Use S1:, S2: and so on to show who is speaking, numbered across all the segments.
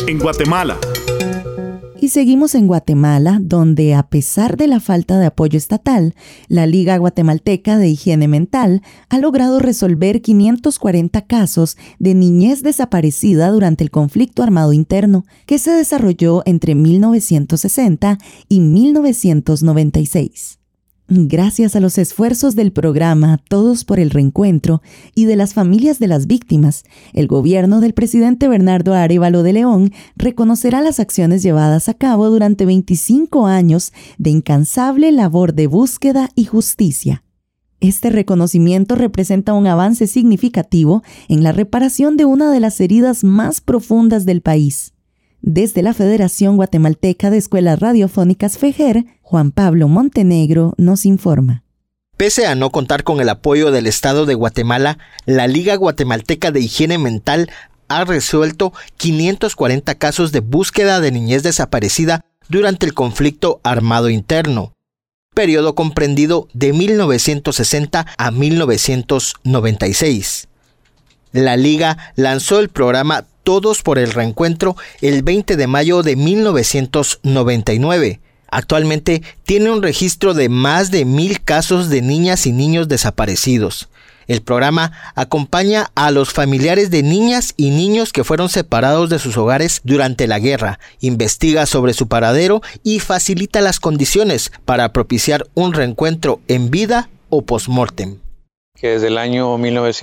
S1: en Guatemala.
S2: Y seguimos en Guatemala, donde a pesar de la falta de apoyo estatal, la Liga Guatemalteca de Higiene Mental ha logrado resolver 540 casos de niñez desaparecida durante el conflicto armado interno que se desarrolló entre 1960 y 1996. Gracias a los esfuerzos del programa Todos por el Reencuentro y de las familias de las víctimas, el gobierno del presidente Bernardo Arévalo de León reconocerá las acciones llevadas a cabo durante 25 años de incansable labor de búsqueda y justicia. Este reconocimiento representa un avance significativo en la reparación de una de las heridas más profundas del país. Desde la Federación Guatemalteca de Escuelas Radiofónicas FEGER, Juan Pablo Montenegro nos informa.
S3: Pese a no contar con el apoyo del Estado de Guatemala, la Liga Guatemalteca de Higiene Mental ha resuelto 540 casos de búsqueda de niñez desaparecida durante el conflicto armado interno, periodo comprendido de 1960 a 1996. La Liga lanzó el programa Todos por el Reencuentro el 20 de mayo de 1999. Actualmente tiene un registro de más de 1,000 casos de niñas y niños desaparecidos. El programa acompaña a los familiares de niñas y niños que fueron separados de sus hogares durante la guerra, investiga sobre su paradero y facilita las condiciones para propiciar un reencuentro en vida o post-mortem.
S4: Que desde el año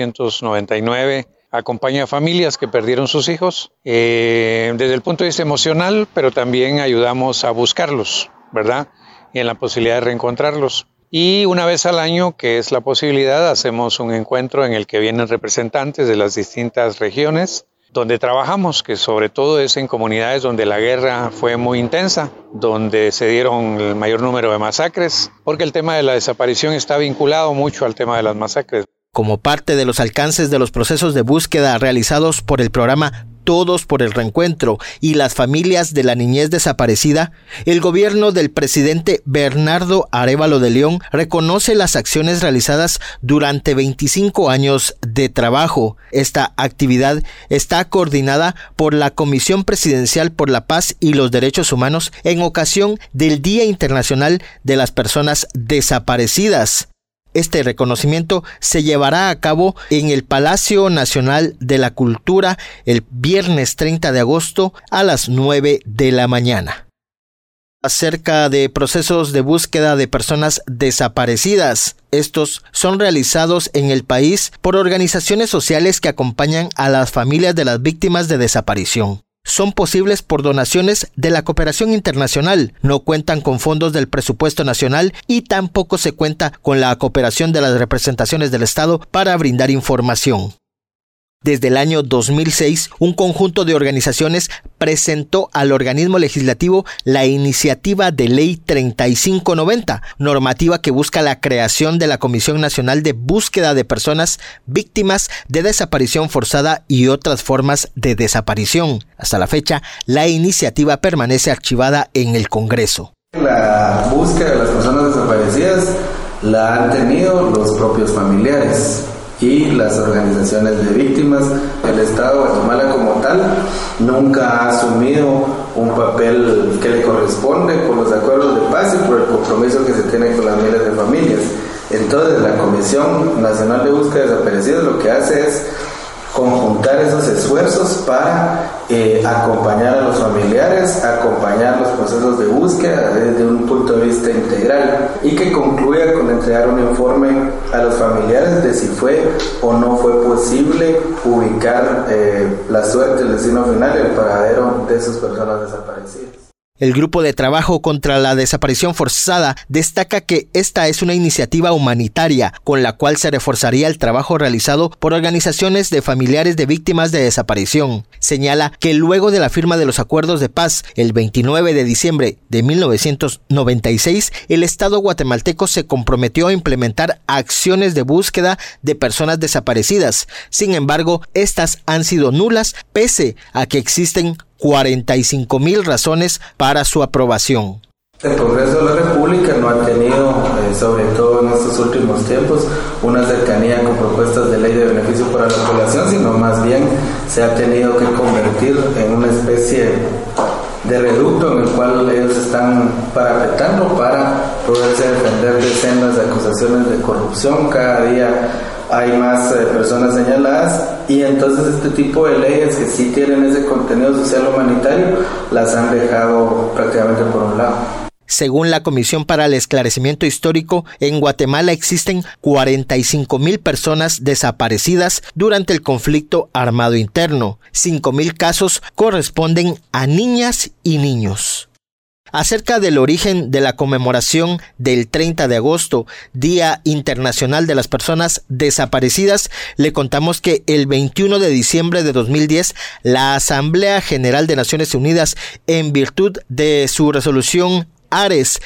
S4: 1999 acompaña a familias que perdieron sus hijos desde el punto de vista emocional, pero también ayudamos a buscarlos, ¿verdad? Y en la posibilidad de reencontrarlos. Y una vez al año, que es la posibilidad, hacemos un encuentro en el que vienen representantes de las distintas regiones donde trabajamos, que sobre todo es en comunidades donde la guerra fue muy intensa, donde se dieron el mayor número de masacres, porque el tema de la desaparición está vinculado mucho al tema de las masacres.
S3: Como parte de los alcances de los procesos de búsqueda realizados por el programa Todos por el Reencuentro y las familias de la niñez desaparecida, el gobierno del presidente Bernardo Arévalo de León reconoce las acciones realizadas durante 25 años de trabajo. Esta actividad está coordinada por la Comisión Presidencial por la Paz y los Derechos Humanos en ocasión del Día Internacional de las Personas Desaparecidas. Este reconocimiento se llevará a cabo en el Palacio Nacional de la Cultura el viernes 30 de agosto a las 9 de la mañana. Acerca de procesos de búsqueda de personas desaparecidas. Estos son realizados en el país por organizaciones sociales que acompañan a las familias de las víctimas de desaparición. Son posibles por donaciones de la cooperación internacional, no cuentan con fondos del presupuesto nacional y tampoco se cuenta con la cooperación de las representaciones del Estado para brindar información. Desde el año 2006, un conjunto de organizaciones presentó al organismo legislativo la iniciativa de Ley 3590, normativa que busca la creación de la Comisión Nacional de Búsqueda de Personas Víctimas de Desaparición Forzada y otras formas de desaparición. Hasta la fecha, la iniciativa permanece archivada en el Congreso.
S5: La búsqueda de las personas desaparecidas la han tenido los propios familiares y las organizaciones de víctimas. El Estado de Guatemala como tal nunca ha asumido un papel que le corresponde por los acuerdos de paz y por el compromiso que se tiene con las miles de familias. Entonces la Comisión Nacional de Búsqueda de Desaparecidos lo que hace es conjuntar esos esfuerzos para acompañar a los familiares, acompañar los procesos de búsqueda desde un punto de vista integral y que concluya con entregar un informe a los familiares de si fue o no fue posible ubicar la suerte, el destino final, el paradero de esas personas desaparecidas.
S3: El Grupo de Trabajo contra la Desaparición Forzada destaca que esta es una iniciativa humanitaria con la cual se reforzaría el trabajo realizado por organizaciones de familiares de víctimas de desaparición. Señala que luego de la firma de los acuerdos de paz el 29 de diciembre de 1996, el Estado guatemalteco se comprometió a implementar acciones de búsqueda de personas desaparecidas. Sin embargo, estas han sido nulas pese a que existen 45,000 razones para su aprobación.
S5: El Congreso de la República no ha tenido, sobre todo en estos últimos tiempos, una cercanía con propuestas de ley de beneficio para la población, sino más bien se ha tenido que convertir en una especie de reducto en el cual ellos están parapetando para poderse defender de sendas acusaciones de corrupción. Cada día hay más personas señaladas y entonces este tipo de leyes que sí tienen ese contenido social humanitario las han dejado prácticamente por un lado.
S3: Según la Comisión para el Esclarecimiento Histórico, en Guatemala existen 45,000 personas desaparecidas durante el conflicto armado interno. 5,000 casos corresponden a niñas y niños. Acerca del origen de la conmemoración del 30 de agosto, Día Internacional de las Personas Desaparecidas, le contamos que el 21 de diciembre de 2010, la Asamblea General de Naciones Unidas, en virtud de su resolución Ares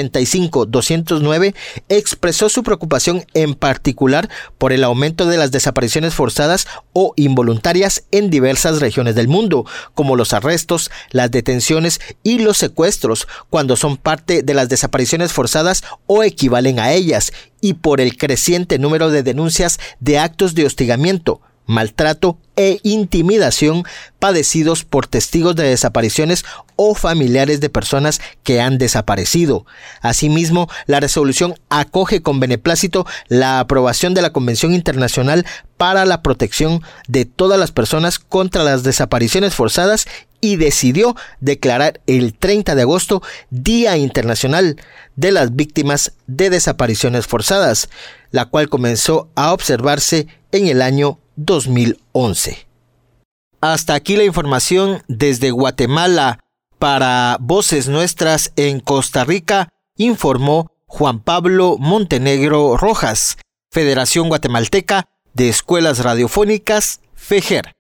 S3: 65-209, expresó su preocupación en particular por el aumento de las desapariciones forzadas o involuntarias en diversas regiones del mundo, como los arrestos, las detenciones y los secuestros, cuando son parte de las desapariciones forzadas o equivalen a ellas, y por el creciente número de denuncias de actos de hostigamiento, maltrato e intimidación padecidos por testigos de desapariciones o familiares de personas que han desaparecido. Asimismo, la resolución acoge con beneplácito la aprobación de la Convención Internacional para la Protección de todas las personas contra las desapariciones forzadas y decidió declarar el 30 de agosto Día Internacional de las Víctimas de Desapariciones Forzadas, la cual comenzó a observarse en el año 2011. Hasta aquí la información desde Guatemala. Para Voces Nuestras en Costa Rica, informó Juan Pablo Montenegro Rojas, Federación Guatemalteca de Escuelas Radiofónicas, FEGER.